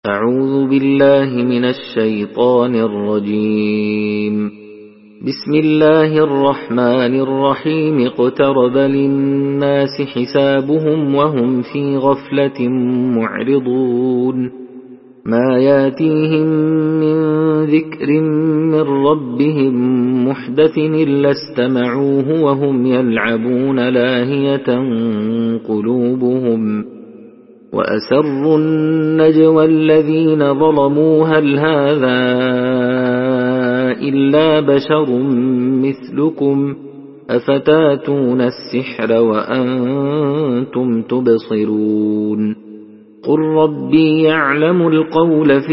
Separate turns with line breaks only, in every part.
أعوذ بالله من الشيطان الرجيم. بسم الله الرحمن الرحيم. اقترب للناس حسابهم وهم في غفلة معرضون. ما ياتيهم من ذكر من ربهم محدث إلا استمعوه وهم يلعبون لاهية قلوبهم. وأسروا النجوى الذين ظلموا هل هذا إلا بشر مثلكم أفتاتون السحر وأنتم تبصرون. قل ربي يعلم القول في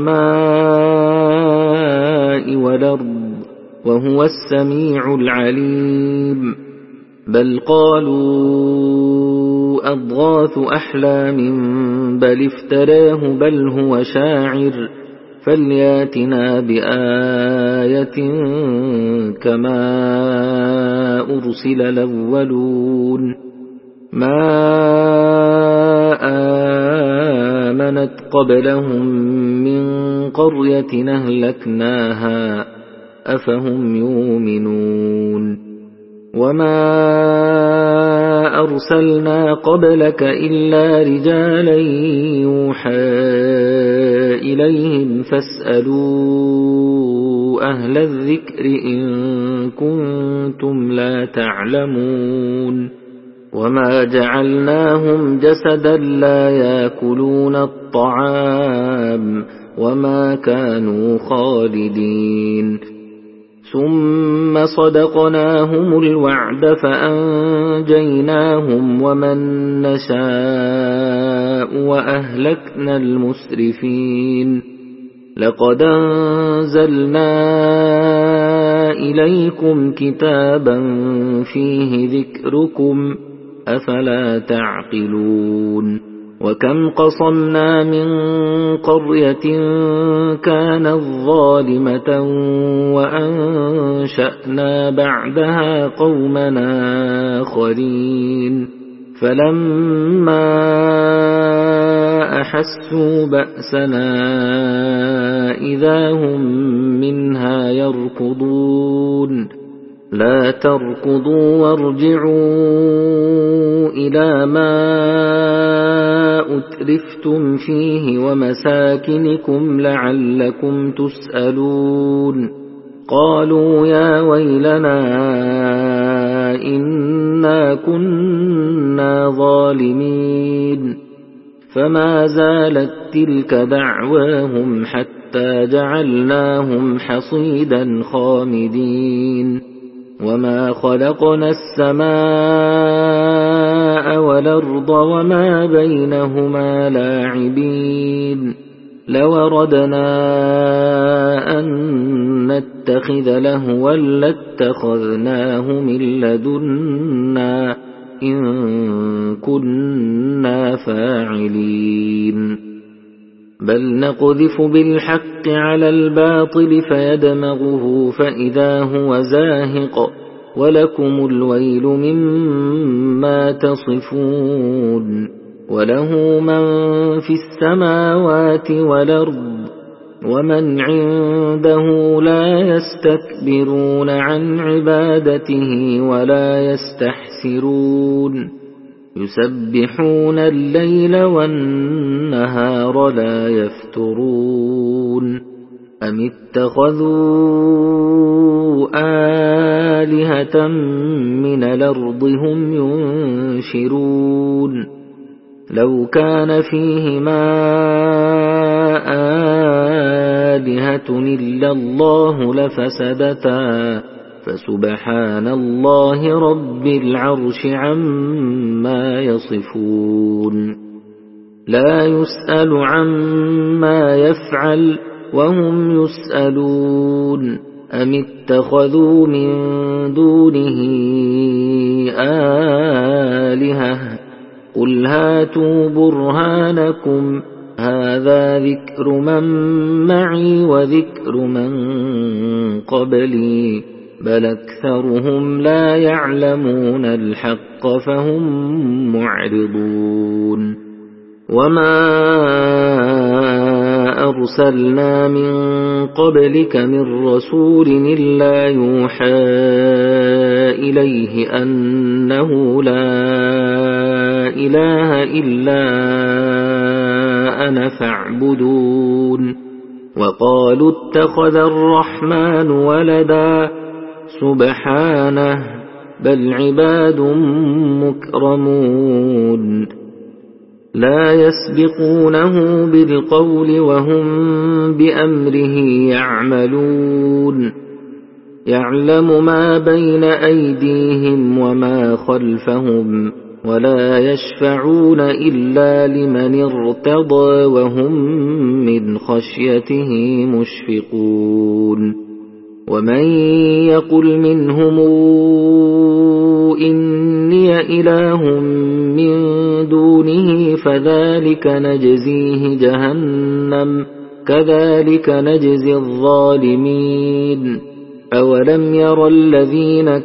السماء والأرض وهو السميع العليم. بل قالوا أضغاث أحلام بل افتراه بل هو شاعر فلياتنا بآية كما أرسل الأولون. ما آمنت قبلهم من قرية أهلكناها أفهم يؤمنون. وما أرسلنا قبلك إلا رجالا يوحى إليهم فاسألوا أهل الذكر إن كنتم لا تعلمون. وما جعلناهم جسدا لا يأكلون الطعام وما كانوا خالدين. ثم صدقناهم الوعد فأنجيناهم ومن نشاء وأهلكنا المسرفين. لقد أنزلنا إليكم كتابا فيه ذكركم أفلا تعقلون. وكم قصمنا من قرية كانت ظالمة وأنشأنا بعدها قومنا آخرين فلما أحسوا بأسنا إذا هم منها يركضون. لا تركضوا وارجعوا إلى ما أترفتم فيه ومساكنكم لعلكم تسألون. قالوا يا ويلنا إنا كنا ظالمين. فما زالت تلك دعواهم حتى جعلناهم حصيدا خامدين. وما خلقنا السماء والأرض وما بينهما لاعبين. لو أردنا أن نتخذ لهوا لاتخذناه من لدنا إن كنا فاعلين. بل نقذف بالحق على الباطل فيدمغه فإذا هو زاهق ولكم الويل مما تصفون. وله من في السماوات والأرض ومن عنده لا يستكبرون عن عبادته ولا يستحسرون. يسبحون الليل والنهار لا يفترون. أم اتخذوا آلهة من الأرض هم ينشرون. لو كان فيهما آلهة إلا الله لفسدتا فسبحان الله رب العرش عما يصفون. لا يسأل عما يفعل وهم يسألون. أم اتخذوا من دونه آلهة قل هاتوا برهانكم هذا ذكر من معي وذكر من قبلي بل أكثرهم لا يعلمون الحق فهم معرضون. وما أرسلنا من قبلك من رسول إلا يوحى إليه أنه لا إله إلا أنا فاعبدون وقالوا اتخذ الرحمن ولدا سبحانه بل عباد مكرمون لا يسبقونه بالقول وهم بأمره يعملون يعلم ما بين أيديهم وما خلفهم ولا يشفعون إلا لمن ارتضى وهم من خشيته مشفقون ومن يقل منهم إني إله من دونه فذلك نجزيه جهنم كذلك نجزي الظالمين أولم ير الذين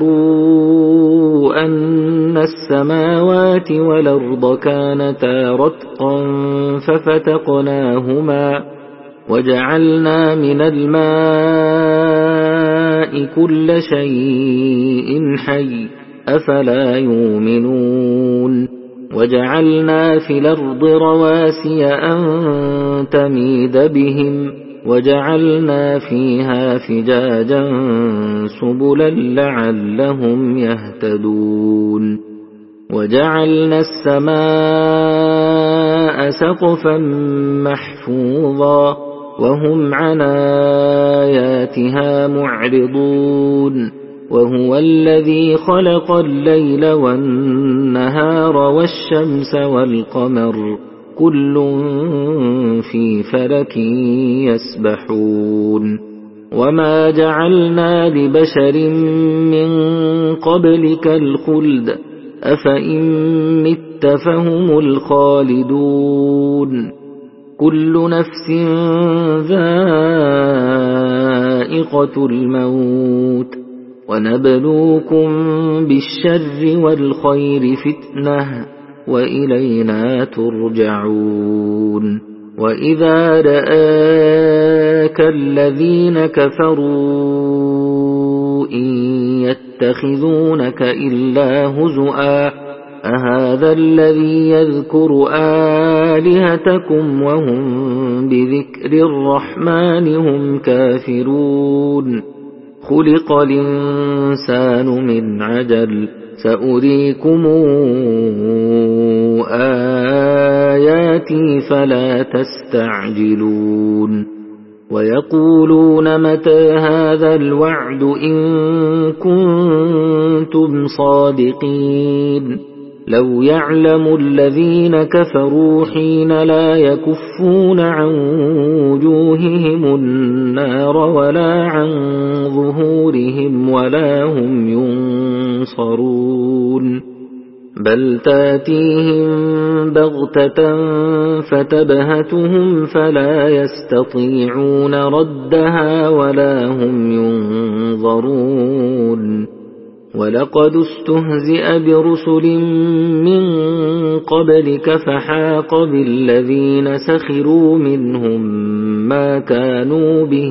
كفروا أن السماوات والأرض كانتا رتقا ففتقناهما وجعلنا من الماء كل شيء حي أفلا يؤمنون وجعلنا في الأرض رواسي أن تميد بهم وجعلنا فيها فجاجا سبلا لعلهم يهتدون وجعلنا السماء سقفا محفوظا وهم عن آياتها معرضون وهو الذي خلق الليل والنهار والشمس والقمر كل في فلك يسبحون وما جعلنا لبشر من قبلك الخلد أفإن مت فهم الخالدون كل نفس ذائقة الموت ونبلوكم بالشر والخير فتنة وإلينا ترجعون وإذا رآك الذين كفروا إن يتخذونك إلا هزؤا أهذا الذي يذكر آلهتكم وهم بذكر الرحمن هم كافرون خلق الإنسان من عجل سأريكم آياتي فلا تستعجلون ويقولون متى هذا الوعد إن كنتم صادقين لو يعلم الذين كفروا حين لا يكفون عن وجوههم النار ولا عن ظهورهم ولا هم ينصرون بل تاتيهم بغتة فتبهتهم فلا يستطيعون ردها ولا هم ينظرون ولقد استهزئ برسل من قبلك فحاق بالذين سخروا منهم ما كانوا به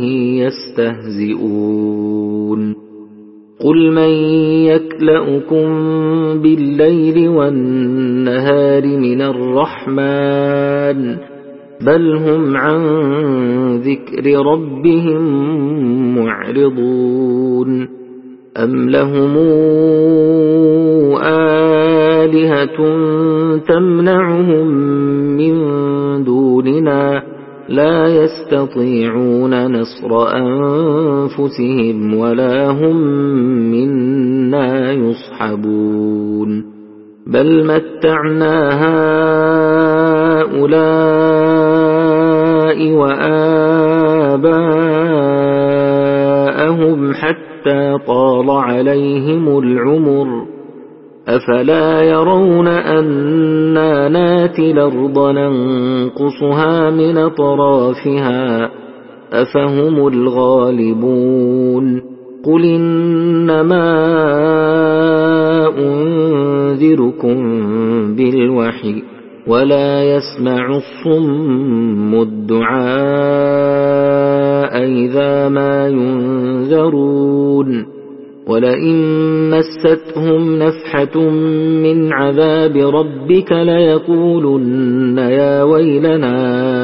يستهزئون قل من يكلؤكم بالليل والنهار من الرحمن بل هم عن ذكر ربهم معرضون أم لهم آلهة تمنعهم من دوننا لا يستطيعون نصر أنفسهم ولا هم منا يصحبون بل متعنا هؤلاء وآباءهم حتى طال عليهم العمر أفلا يرون أنا ناتي الأرض ننقصها من أطرافها أفهم الغالبون قل إنما أنذركم بالوحي ولا يسمع الصم الدعاء إذا ما ينذرون ولئن مستهم نفحة من عذاب ربك ليقولن يا ويلنا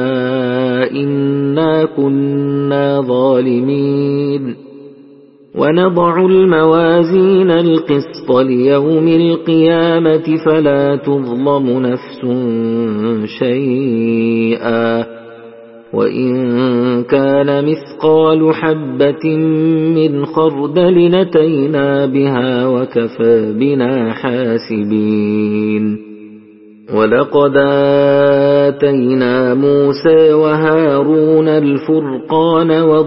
إنا كنا ظالمين ونضع الموازين القسط ليوم القيامة فلا تظلم نفس شيئا وإن كان مثقال حبة من خردل أتينا بها وكفى بنا حاسبين ولقد آتينا موسى وهارون الفرقان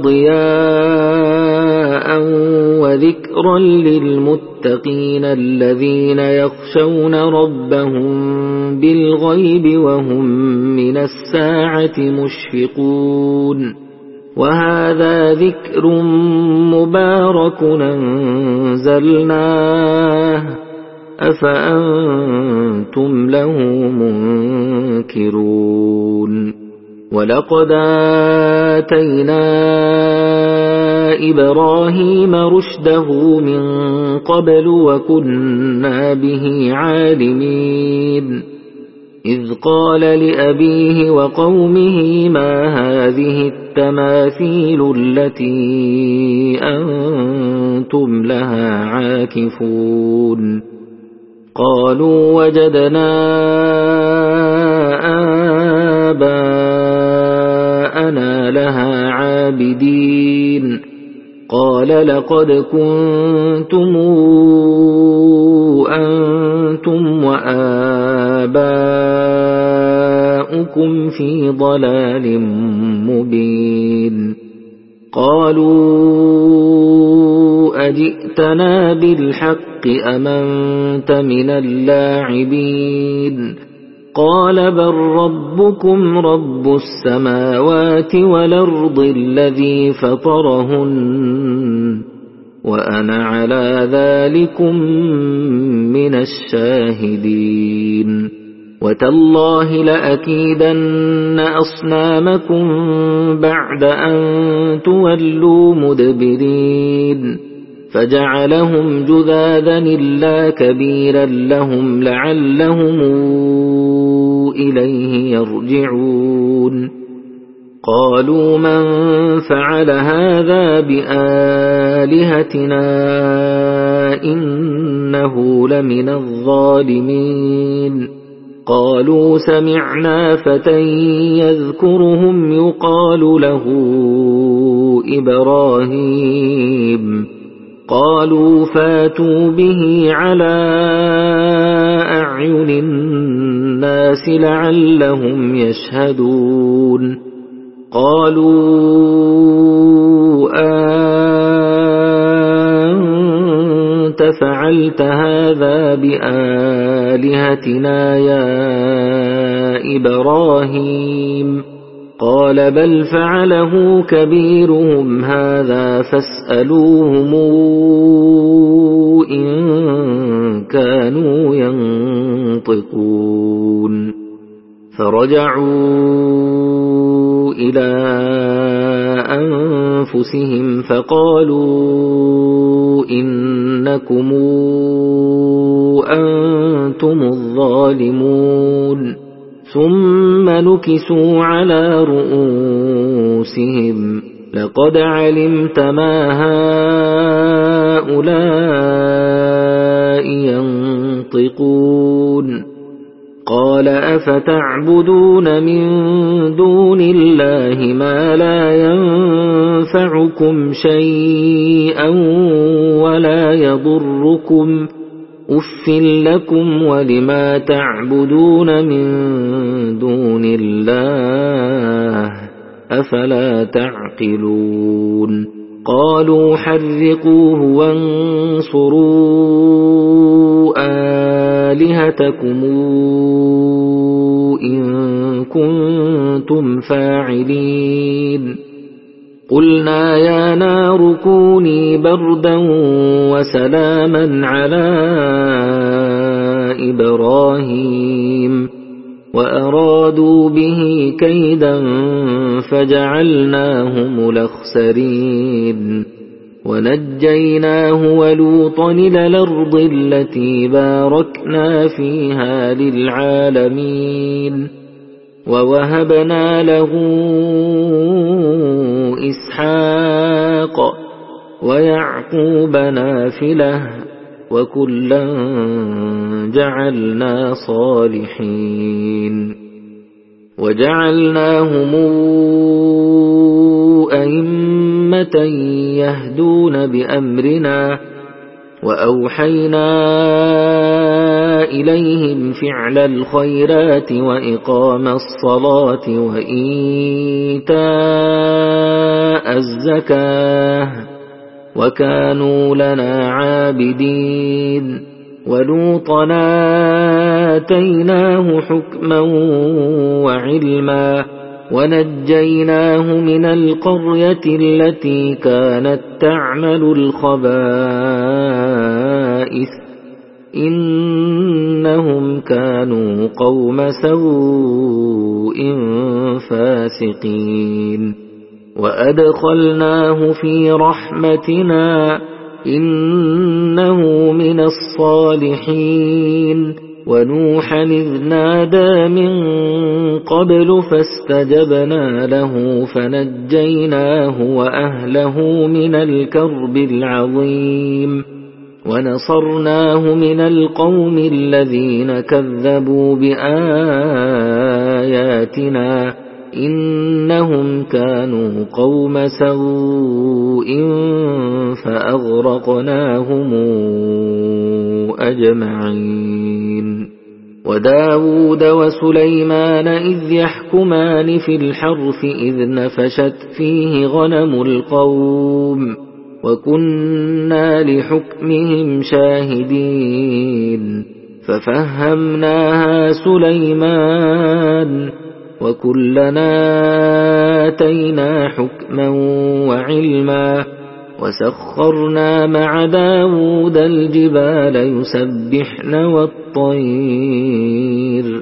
وضياء وذكرا للمتقين الذين يخشون ربهم بالغيب وهم من الساعة مشفقون وهذا ذكر مبارك أنزلناه أفأنتم له منكرون ولقد آتينا إبراهيم رشده من قبل وكنا به عالمين إذ قال لأبيه وقومه ما هذه التماثيل التي أنتم لها عاكفون قالوا وجدنا آباءنا لها عابدين قال لقد كنتم أنتم وآباؤكم في ضلال مبين قالوا أجئتنا بالحق أم أنت من اللاعبين قال بل ربكم رب السماوات والأرض الذي فطرهن وأنا على ذلكم من الشاهدين وتالله لأكيدن أصنامكم بعد أن تولوا مدبرين فجعلهم جذاذا إلا كبيرا لهم لعلهم إليه يرجعون قالوا من فعل هذا بآلهتنا إنه لمن الظالمين قالوا سمعنا فتى يذكرهم يقال له إبراهيم قالوا فاتوا به على أعين الناس لعلهم يشهدون قالوا أنت فعلت هذا بآلهتنا يا إبراهيم قال بل فعله كبيرهم هذا فاسألوهم إن كانوا ينطقون فرجعوا إلى أنفسهم فقالوا إنكم أنتم الظالمون ثم نكسوا على رؤوسهم لقد علمت ما هؤلاء ينطقون قال أفتعبدون من دون الله ما لا ينفعكم شيئا ولا يضركم أف لكم ولما تعبدون من دون الله أفلا تعقلون قالوا حرقوه وانصروا آلهتكم إن كنتم فاعلين قلنا يا نار كوني بردا وسلاما على إبراهيم وأرادوا به كيدا فجعلناهم الأخسرين ونجيناه ولوطا إلى الأرض التي باركنا فيها للعالمين ووهبنا له إسحاق ويعقوب نافلة وكلا جعلنا صالحين وجعلناهم أئمة يهدون بأمرنا وأوحينا إليهم فعل الخيرات وإقام الصلاة وإيتاء الزكاة وكانوا لنا عابدين ولوطا آتيناه حكما وعلما ونجيناه من القرية التي كانت تعمل الخبائث إنهم كانوا قوم سوء فاسقين وأدخلناه في رحمتنا إنه من الصالحين ونوحا إذ نادى من قبل فاستجبنا له فنجيناه وأهله من الكرب العظيم ونصرناه من القوم الذين كذبوا بآياتنا إنهم كانوا قوم سوء فأغرقناهم أجمعين وداود وسليمان إذ يحكمان في الحرث إذ نفشت فيه غنم القوم وكنا لحكمهم شاهدين ففهمناها سليمان وكلنا آتينا حكما وعلما وسخرنا مع داود الجبال يسبحن والطير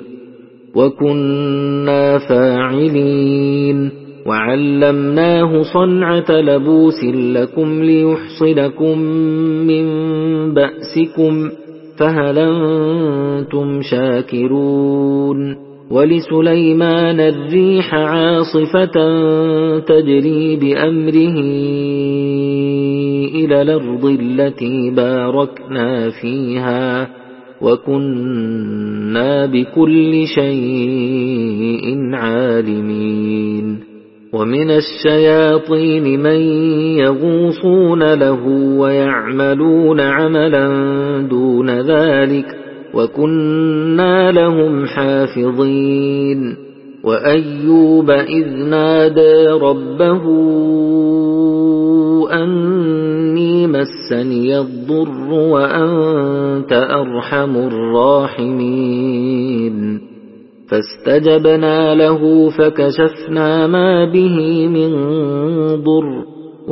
وكنا فاعلين وعلمناه صنعة لبوس لكم ليحصنكم من بأسكم فهل أنتم شاكرون ولسليمان الريح عاصفة تجري بأمره إلى الأرض التي باركنا فيها وكنا بكل شيء عالمين ومن الشياطين من يغوصون له ويعملون عملا دون ذلك وكنا لهم حافظين وأيوب إذ نادى ربه أني مسني الضر وأنت أرحم الراحمين فاستجبنا له فكشفنا ما به من ضر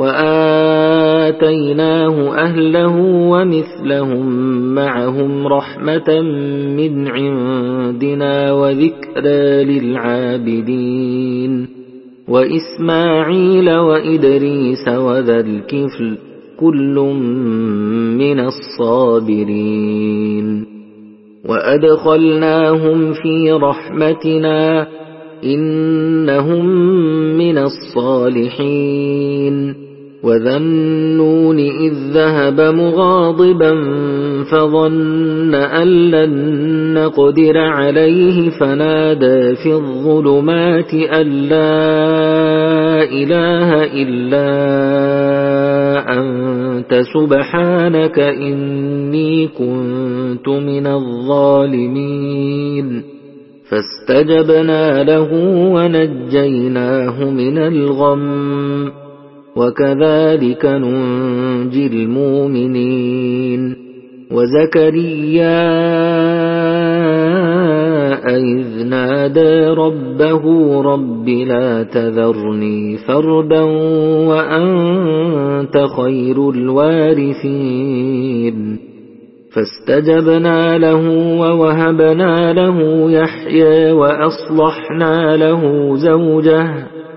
وآتيناه أهله ومثلهم معهم رحمة من عندنا وذكرى للعابدين وإسماعيل وإدريس وذا الكفل كل من الصابرين وأدخلناهم في رحمتنا إنهم من الصالحين وذا النون إذ ذهب مغاضبا فظن أن لن نقدر عليه فنادى في الظلمات أن لا إله إلا أنت سبحانك إني كنت من الظالمين فاستجبنا له ونجيناه من الغم وكذلك ننجي المؤمنين وزكريا إذ نادى ربه رب لا تذرني فردا وأنت خير الوارثين فاستجبنا له ووهبنا له يحيى وأصلحنا له زوجه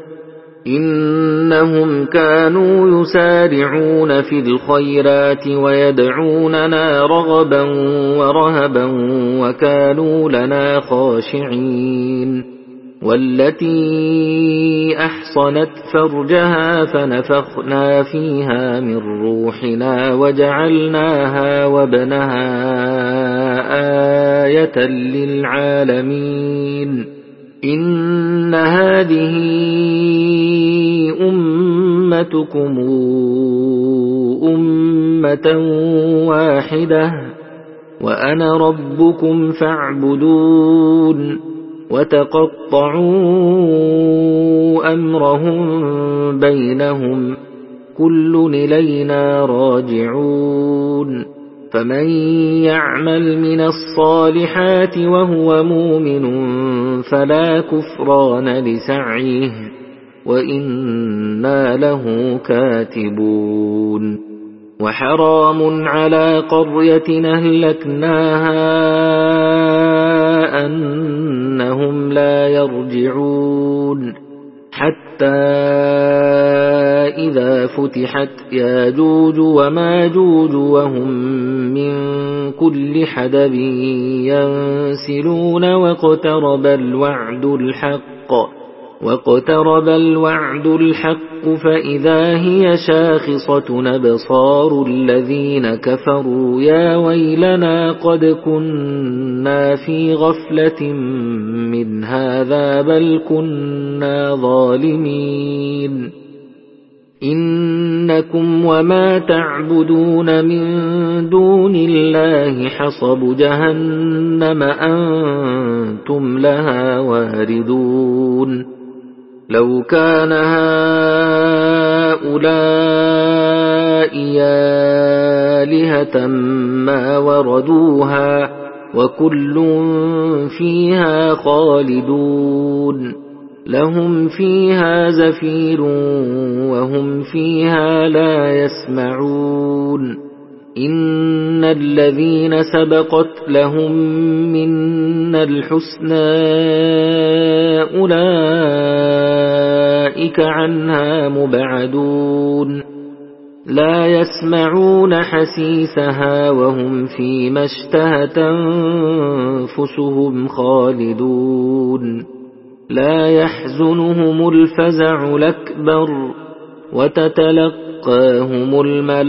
إنهم كانوا يسارعون في الخيرات ويدعوننا رغبا ورهبا وكانوا لنا خاشعين والتي أحصنت فرجها فنفخنا فيها من روحنا وجعلناها وابنها آية للعالمين إن هذه أمتكم أمة واحدة وأنا ربكم فاعبدون وتقطعوا أمرهم بينهم كل إلينا راجعون فمن يعمل من الصالحات وهو مؤمن فلا كفران لسعيه وإنا له كاتبون وحرام على قرية أهلكناها أنهم لا يرجعون حتى إذا فتحت ياجوج وماجوج وهم من كل حدب ينسلون واقترب الوعد الحق فإذا هي شاخصة أبصار الذين كفروا يا ويلنا قد كنا في غفلة من هذا بل كنا ظالمين إنكم وما تعبدون من دون الله حصب جهنم أنتم لها واردون لو كان هؤلاء آلهة ما وردوها وكل فيها خالدون لهم فيها زفير وهم فيها لا يسمعون إن الذين سبقت لهم منا الحسنى أولئك عنها مبعدون لا يسمعون حسيسها وهم فيما اشتهت أنفسهم خالدون لا يحزنهم الفزع الأكبر وتتلقاهم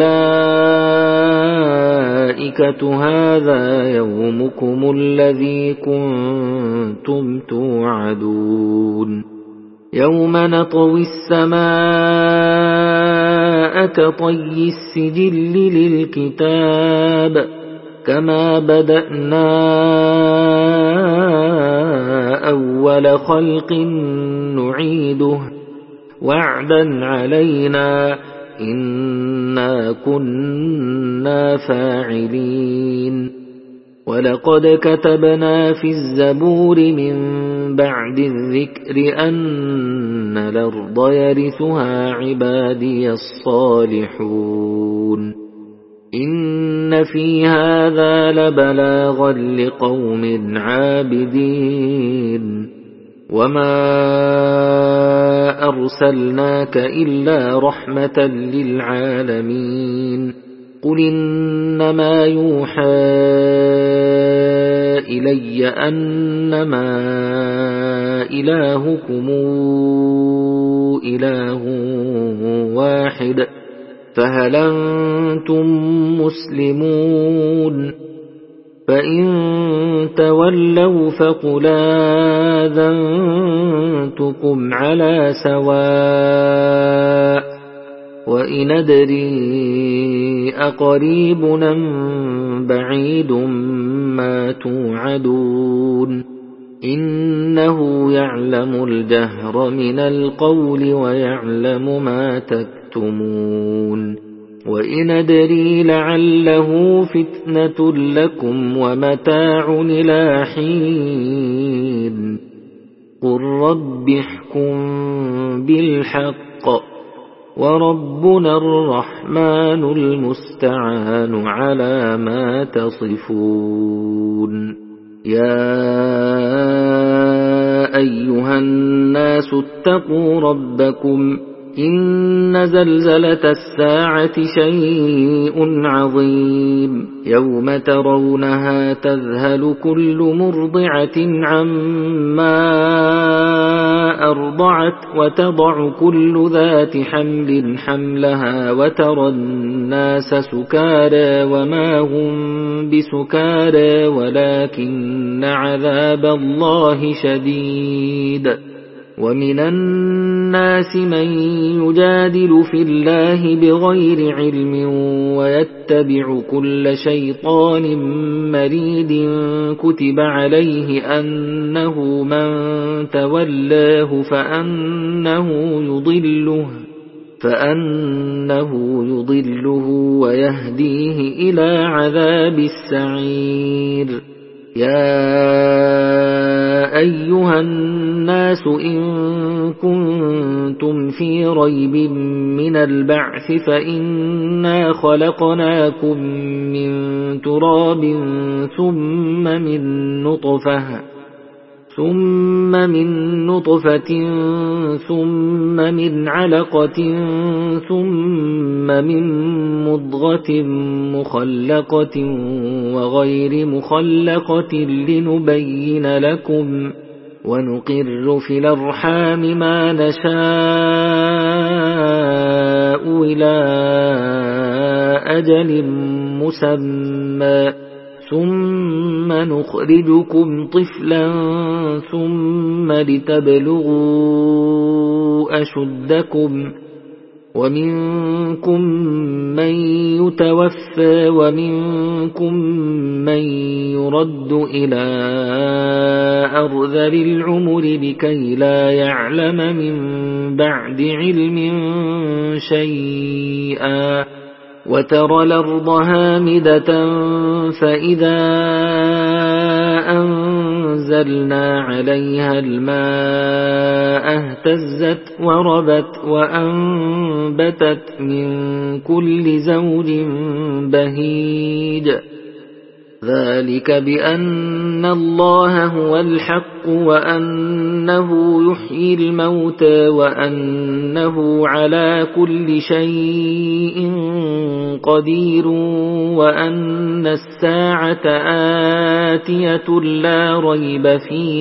الملائكة هذا يومكم الذي كنتم توعدون يوم نطوي السماء كطي السجل للكتاب كما بدأنا أول خلق نعيده وعدا علينا إنا كنا فاعلين ولقد كتبنا في الزبور من بعد الذكر أن الأرض يرثها عبادي الصالحون إن في هذا لبلاغا لقوم عابدين وما أرسلناك إلا رحمة للعالمين قل إنما يوحى إلي أنما إلهكم إله واحد فهل أنتم مسلمون فإن تولوا فقل آذنتكم على سواء وإن أدري أقريب أم بعيد ما توعدون إنه يعلم الجهر من القول ويعلم ما تكتمون وإن أدري لعله فتنة لكم ومتاع إلى حين قل رب احكم بالحق وربنا الرحمن المستعان على ما تصفون. يا أيها الناس اتقوا ربكم إن زلزلة الساعة شيء عظيم يوم ترونها تذهل كل مرضعة عما أرضعت وتضع كل ذات حمل حملها وترى الناس سكارى وما هم بسكارى ولكن عذاب الله شديد. ومن الناس من يجادل في الله بغير علم ويتبع كل شيطان مريد كتب عليه أنه من تولاه فأنه يضله ويهديه إلى عذاب السعير. يا أيها الناس إن كنتم في ريب من البعث فإنا خلقناكم من تراب ثم من نطفة ثم من علقة ثم من مضغة مخلقة وغير مخلقة لنبين لكم ونقر في الأرحام ما نشاء إلى أجل مسمى ثم نخرجكم طفلا ثم لتبلغوا أشدكم ومنكم من يتوفى ومنكم من يرد إلى أرذل العمر لكي لا يعلم من بعد علم شيئا. وترى الأرض هامدة فإذا أنزلنا عليها الماء اهتزت وربت وأنبتت من كل زوج بهيج. ذلك بأن الله هو الحق وأنه يحيي الموتى وأنه على كل شيء قدير وأن الساعة آتية لا ريب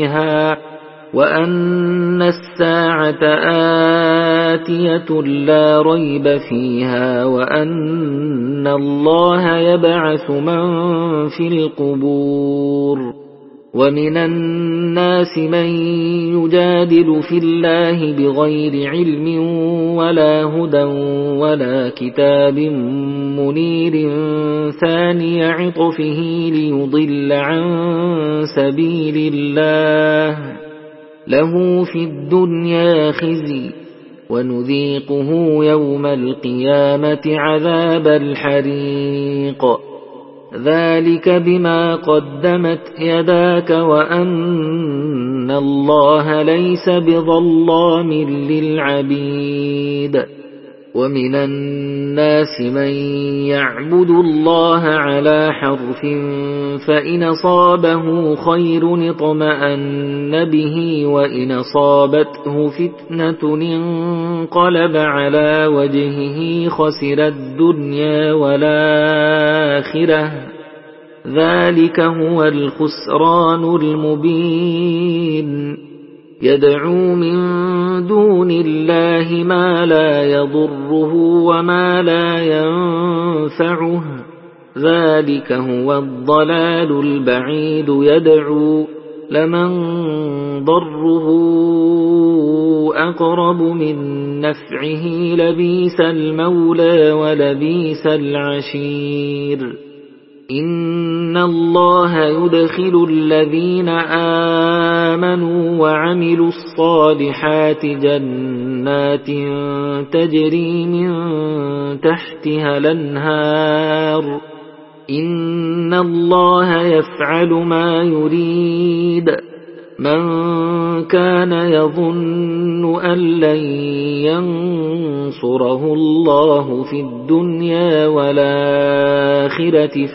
فيها وأن الله يبعث من في القبور. ومن الناس من يجادل في الله بغير علم ولا هدى ولا كتاب منير ثاني عطفه ليضل عن سبيل الله له في الدنيا خزي ونذيقه يوم القيامة عذاب الحريق. ذلك بما قدمت يداك وأن الله ليس بظلام للعبيد. ومن الناس من يعبد الله على حرف فإن أصابه خير اطمأن به وإن أصابته فتنة انقلب على وجهه خسر الدنيا والآخرة ذلك هو الخسران المبين. يدعو من دون الله ما لا يضره وما لا ينفعه ذلك هو الضلال البعيد. يدعو لمن ضره أقرب من نفعه لبئس المولى ولبئس العشير. إن الله يدخل الذين آمنوا وعملوا الصالحات جنات تجري من تحتها الأنهار إن الله يفعل ما يريد. من كان يظن أن لن ينصره الله في الدنيا والآخرة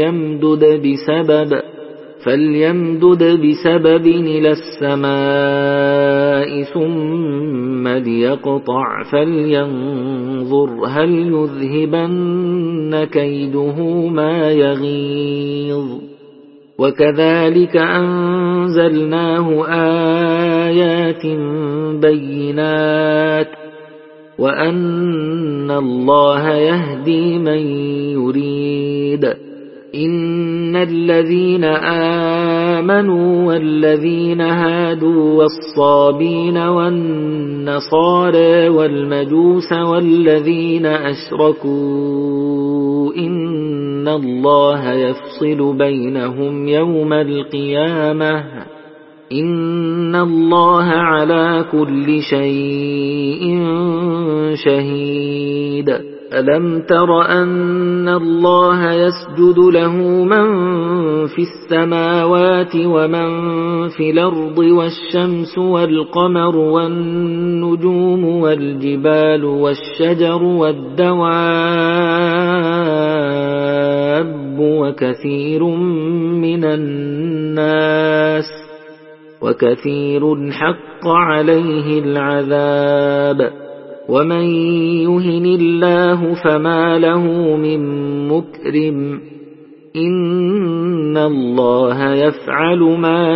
فليمدد بسبب إلى السماء ثم ليقطع فلينظر هل يذهبن كيده ما يغيظ. وكذلك أنزلناه آيات بينات وأن الله يهدي من يريد. إن الذين آمنوا والذين هادوا والصابين والنصارى والمجوس والذين أشركوا إن الله يفصل بينهم يوم القيامة إن الله على كل شيء شهيد. ألم تر أن الله يسجد له من في السماوات ومن في الأرض والشمس والقمر والنجوم والجبال والشجر والدواب وكثير حق عليه العذاب. ومن يهن الله فما له من مكرم إن الله يفعل ما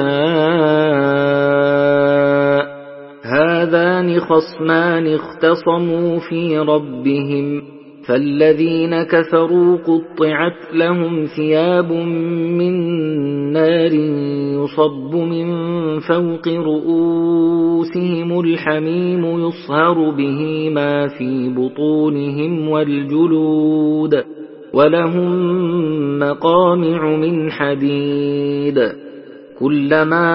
يشاء. هذان خصمان اختصموا في ربهم فالذين كفروا قطعت لهم ثياب من نار يصب من فوق رؤوسهم الحميم يصهر به ما في بطونهم والجلود ولهم مقامع من حديد. كلما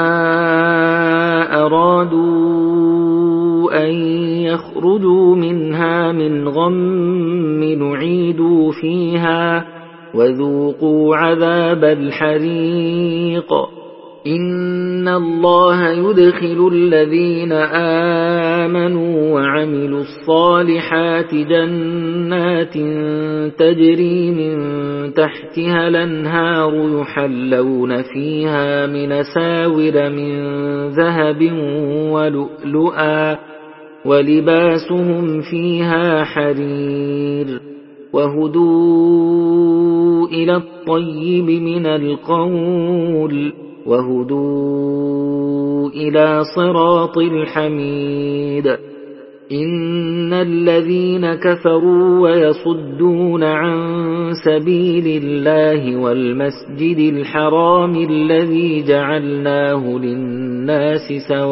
أرادوا أن يخرجوا منها من غم نعيدوا فيها وذوقوا عذاب الحريق. إن الله يدخل الذين آمنوا وعملوا الصالحات جنات تجري من تحتها الأنهار يحلون فيها من أساور من ذهب ولؤلؤا ولباسهم فيها حرير. وهدوا إلى الطيب من القول وهدوا إلى صراط الحميد. إن الذين كفروا ويصدون عن سبيل الله والمسجد الحرام الذي جعلناه للناس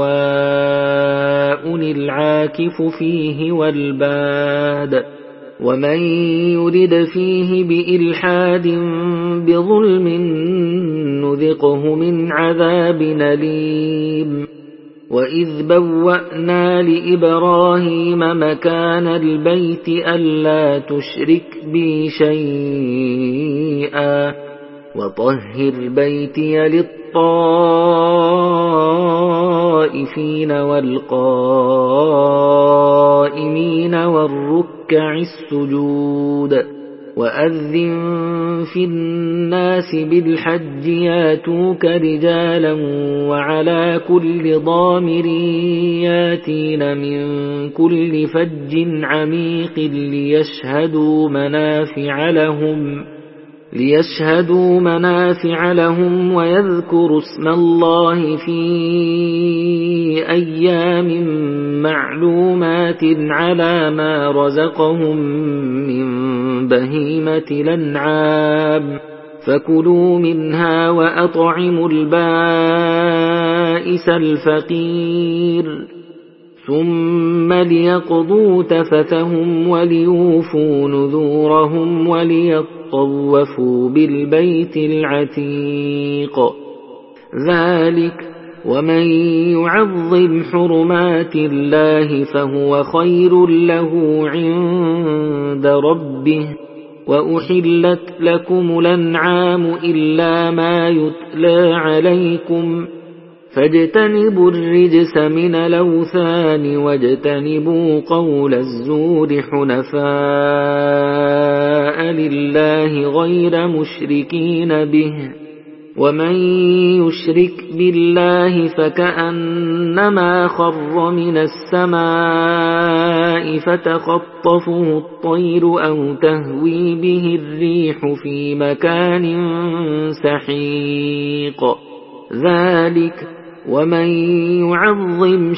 سواء العاكف فيه والباد ومن يرد فيه بإلحاد بظلم نذقه من عذاب أليم. وإذ بوأنا لإبراهيم مكان البيت ألا تشرك بي شيئا وطهر بيتي للطائفين والقائمين والركع السجود. وأذن في الناس بالحج ياتوك رجالا وعلى كل ضامر ياتين من كل فج عميق ليشهدوا منافع لهم ويذكروا اسم الله في أيام معلومات على ما رزقهم من بهيمة الأنعام فكلوا منها وأطعموا البائس الفقير ثم ليقضوا تفثهم وليوفوا نذورهم وليطوفوا بالبيت العتيق. ذلك ومن يعظم حرمات الله فهو خير له عند ربه. وأحلت لكم الأنعام إلا ما يتلى عليكم فاجتنبوا الرجس من الأوثان واجتنبوا قول الزور حنفاء لله غير مشركين به ومن يشرك بالله فكأنما خر من السماء فتخطفه الطير أو تهوي به الريح في مكان سحيق ذلك ومن يعظم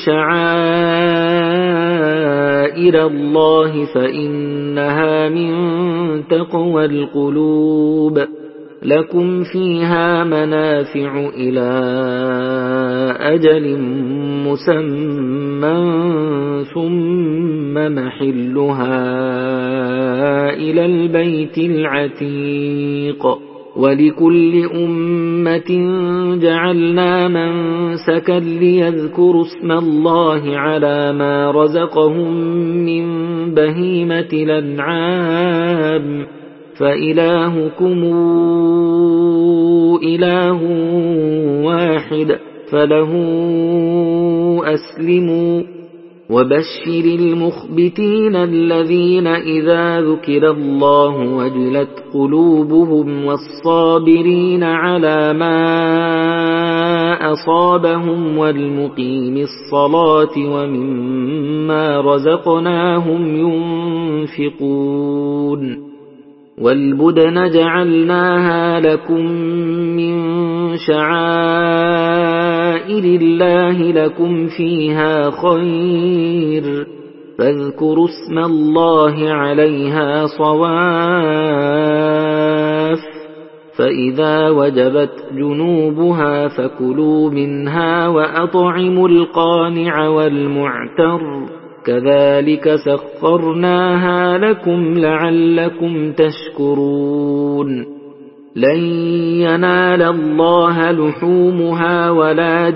شعائر الله فإنها من تقوى القلوب لكم فيها منافع إلى أجل مسمى ثم محلها إلى البيت العتيق ولكل أمة جعلنا منسكا ليذكروا اسم الله على ما رزقهم من بهيمة الأنعام فإلهكم إله واحد فله أسلموا وبشر المخبتين الذين إذا ذكر الله وجلت قلوبهم والصابرين على ما أصابهم والمقيم الصلاة ومما رزقناهم ينفقون والبدن جعلناها لكم من شعائر الله لكم فيها خير فاذكروا اسم الله عليها صواف فإذا وجبت جنوبها فكلوا منها وأطعموا القانع والمعتر كذلك سخرناها لكم لعلكم تشكرون لن ينال الله لحومها ولا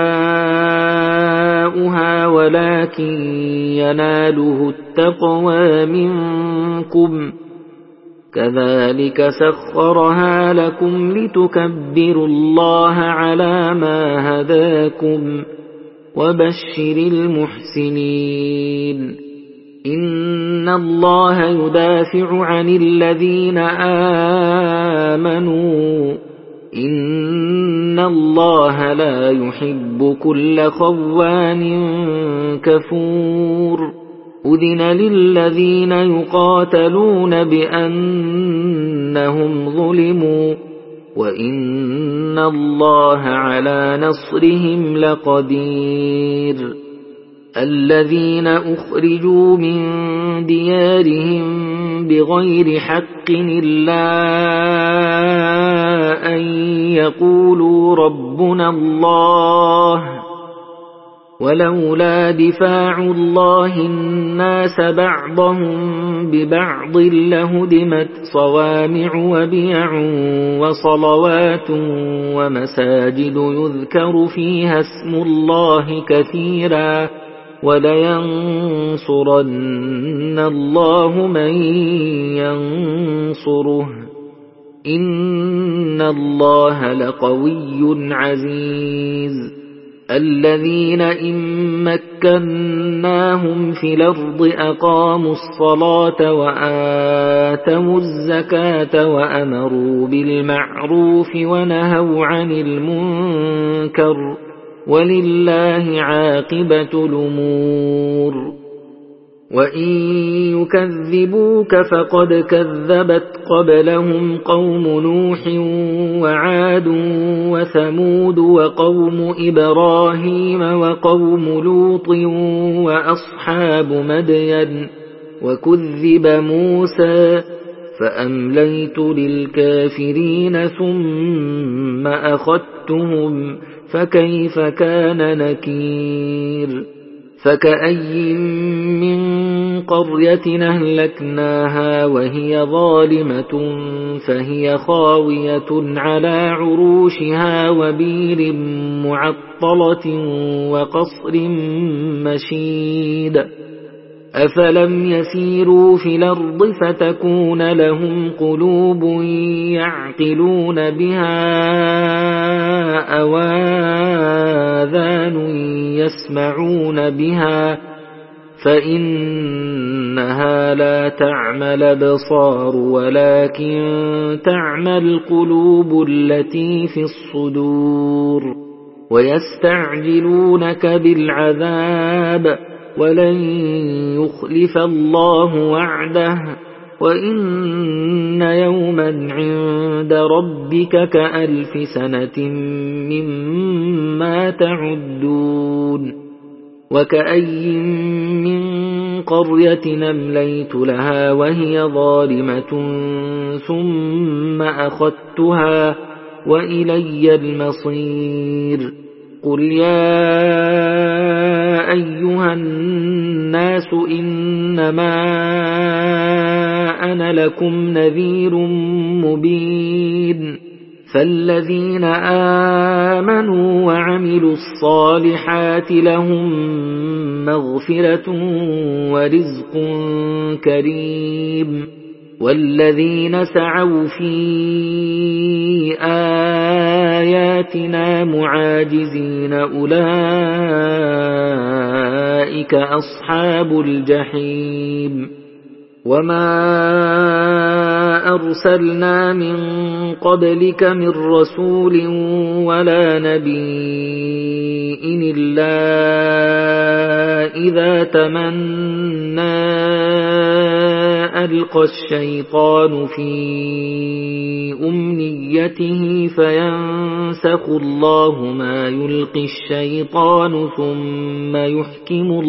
دماؤها ولكن يناله التقوى منكم كذلك سخرها لكم لتكبروا الله على ما هداكم وبشر المحسنين إن الله يدافع عن الذين آمنوا إن الله لا يحب كل خوان كفور أذن للذين يقاتلون بأنهم ظلموا وإن الله على نصرهم لقدير الذين أخرجوا من ديارهم بغير حق إلا أن يقولوا ربنا الله ولولا دفاع الله الناس بعضهم ببعض لهدمت صوامع وبيع وصلوات ومساجد يذكر فيها اسم الله كثيرا ولينصرن الله من ينصره إن الله لقوي عزيز الذين إن مكناهم في الأرض أقاموا الصلاة وآتوا الزكاة وأمروا بالمعروف ونهوا عن المنكر ولله عاقبة الأمور وإن يكذبوك فقد كذبت قبلهم قوم نوح وعاد وثمود وقوم إبراهيم وقوم لوط وأصحاب مدين وكذب موسى فأمليت للكافرين ثم أخذتهم فكيف كان نكير فكأي من قرية أهلكناها وهي ظالمة فهي خاوية على عروشها وبير معطلة وقصر مشيد أفلم يسيروا في الأرض فتكون لهم قلوب يعقلون بها أو آذان يسمعون بها فإنها لا تعمى الأبصار ولكن تعمى القلوب التي في الصدور ويستعجلونك بالعذاب ولن يخلف الله وعده وإن يوما عند ربك كألف سنة مما تعدون وكأي من قرية أمليت لها وهي ظالمة ثم أخذتها وإلي المصير قل يا أيها الناس إنما أنا لكم نذير مبين فالذين آمنوا وعملوا الصالحات لهم مغفرة ورزق كريم والذين سعوا في آياتنا معاجزين أولئك أصحاب الجحيم وما أرسلنا من قبلك من رسول ولا نبي إلا إذا تمنى ألقى الشيطان في أمنيته فينسخ الله ما يلقي الشيطان ثم يحكم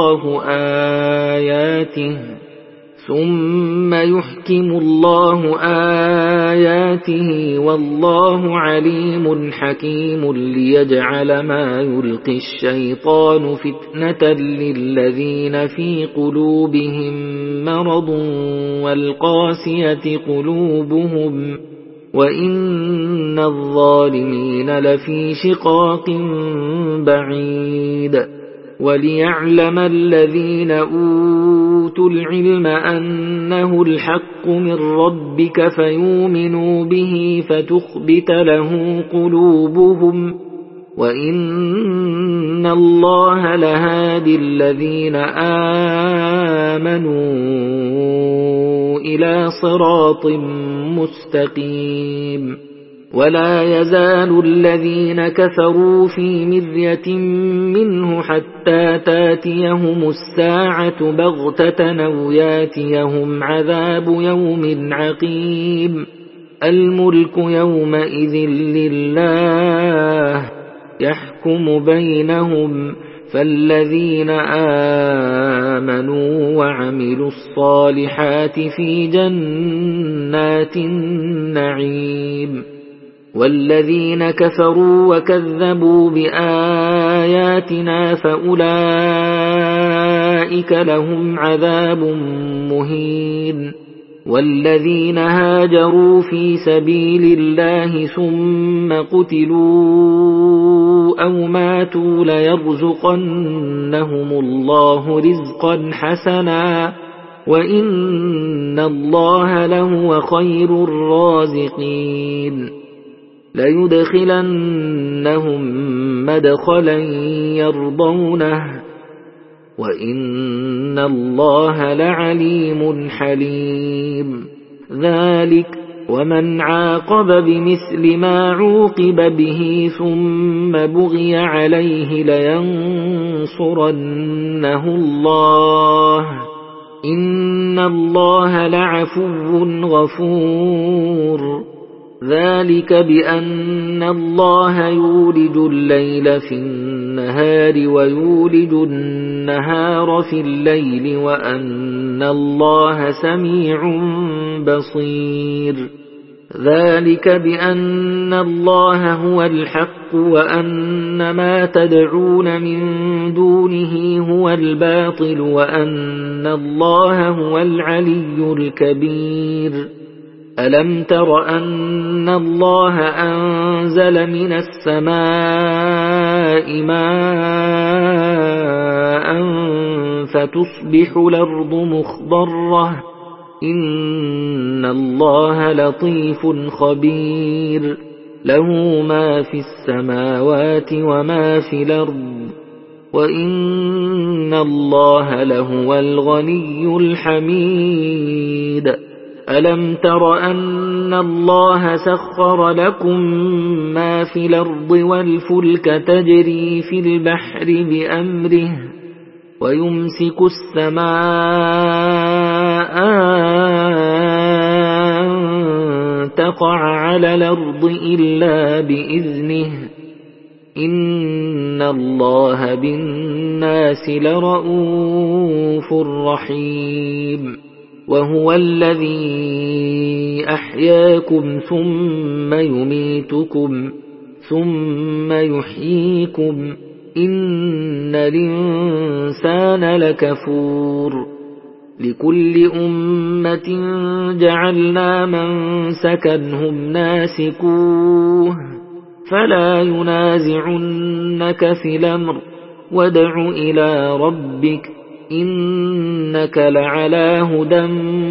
الله آياته والله عليم حكيم ليجعل ما يلقي الشيطان فتنة للذين في قلوبهم مرض والقاسية قلوبهم وإن الظالمين لفي شقاق بعيد وليعلم الذين أوتوا العلم أنه الحق من ربك فيؤمنوا به فتخبت له قلوبهم وإن الله لهادي الذين آمنوا إلى صراط مستقيم ولا يزال الذين كفروا في مرية منه حتى تاتيهم الساعة بغتة أو ياتيهم عذاب يوم عقيم الملك يومئذ لله يحكم بينهم فالذين آمنوا وعملوا الصالحات في جنات النعيم والذين كفروا وكذبوا بآياتنا فأولئك لهم عذاب مهين والذين هاجروا في سبيل الله ثم قتلوا أو ماتوا ليرزقنهم الله رزقا حسنا وإن الله لهو خير الرازقين ليدخلنهم مدخلا يرضونه وإن الله لعليم حليم ذلك ومن عاقب بمثل ما عوقب به ثم بغي عليه لينصرنه الله إن الله لعفو غفور ذلك بأن الله يولج الليل في النهار ويولج النهار في الليل وأن الله سميع بصير ذلك بأن الله هو الحق وأن ما تدعون من دونه هو الباطل وأن الله هو العلي الكبير ألم تر أن الله أنزل من السماء ماء فتصبح الأرض مخضرة إن الله لطيف خبير له ما في السماوات وما في الأرض وإن الله لهو الغني الحميد ألم تر أن الله سخر لكم ما في الأرض والفلك تجري في البحر بأمره ويمسك السماء أن تقع على الأرض إلا بإذنه إن الله بالناس لرءوف رحيم وهو الذي أحياكم ثم يميتكم ثم يحييكم إن الإنسان لكفور لكل أمة جعلنا منسكا هم ناسكوه فلا ينازعنك في الأمر وادع إلى ربك إنك لعلى هدى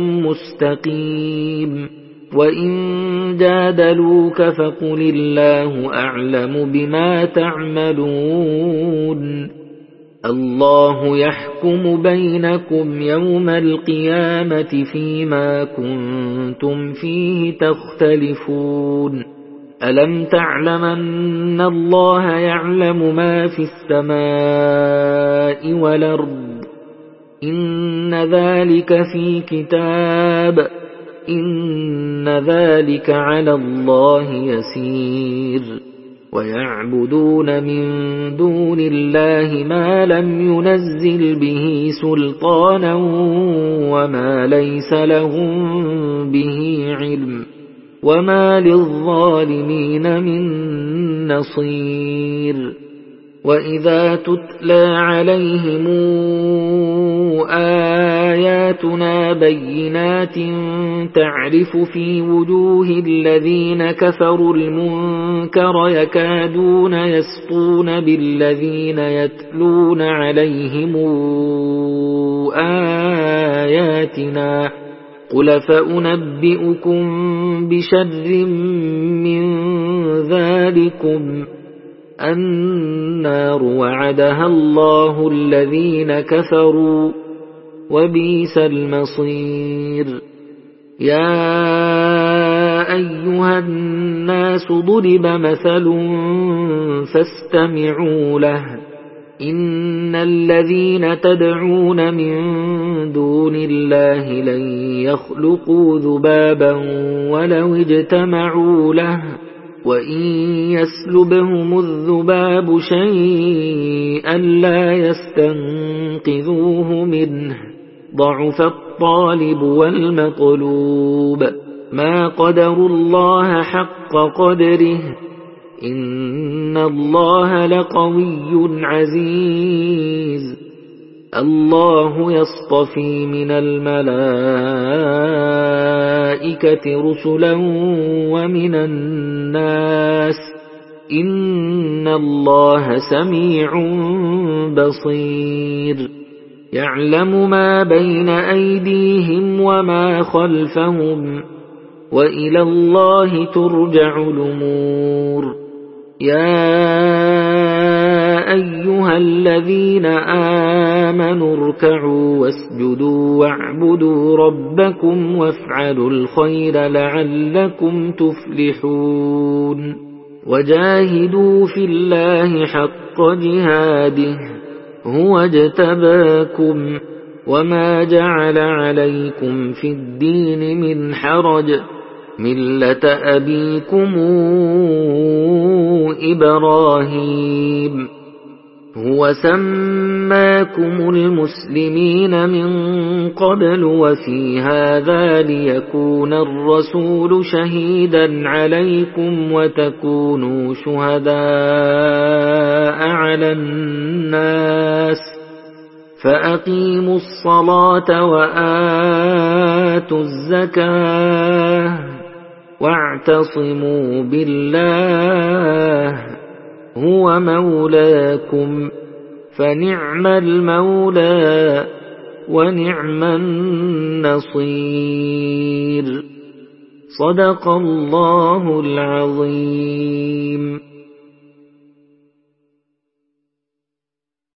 مستقيم وإن جادلوك فقل الله أعلم بما تعملون الله يحكم بينكم يوم القيامة فيما كنتم فيه تختلفون ألم تعلم أن الله يعلم ما في السماء والأرض إن ذلك في كتاب إن ذلك على الله يسير ويعبدون من دون الله ما لم ينزل به سلطانا وما ليس لهم به علم وما للظالمين من نصير وإذا تتلى عليهم آياتنا بينات تعرف في وجوه الذين كفروا المنكر يكادون يسطون بالذين يتلون عليهم آياتنا قل فأنبئكم بشر من ذلكم النار وعدها الله الذين كفروا وبئس المصير يا أيها الناس ضرب مثل فاستمعوا له إن الذين تدعون من دون الله لن يخلقوا ذبابا ولو اجتمعوا له وإن يسلبهم الذباب شيئا لا يستنقذوه منه ضعف الطالب والمطلوب ما قدروا الله حق قدره إن الله لقوي عزيز الله يصطفي من الملائكة رسلا ومن الناس إن الله سميع بصير يعلم ما بين أيديهم وما خلفهم وإلى الله ترجع الأمور يا أيها الذين آمنوا اركعوا واسجدوا واعبدوا ربكم وافعلوا الخير لعلكم تفلحون وجاهدوا في الله حق جهاده هو اجتباكم وما جعل عليكم في الدين من حرج ملة أبيكم إبراهيم هو سماكم المسلمين من قبل وفي هذا ليكون الرسول شهيدا عليكم وتكونوا شهداء على الناس فأقيموا الصلاة وآتوا الزكاة واعتصموا بالله هو مولاكم فنعم المولى ونعم النصير. صدق الله العظيم.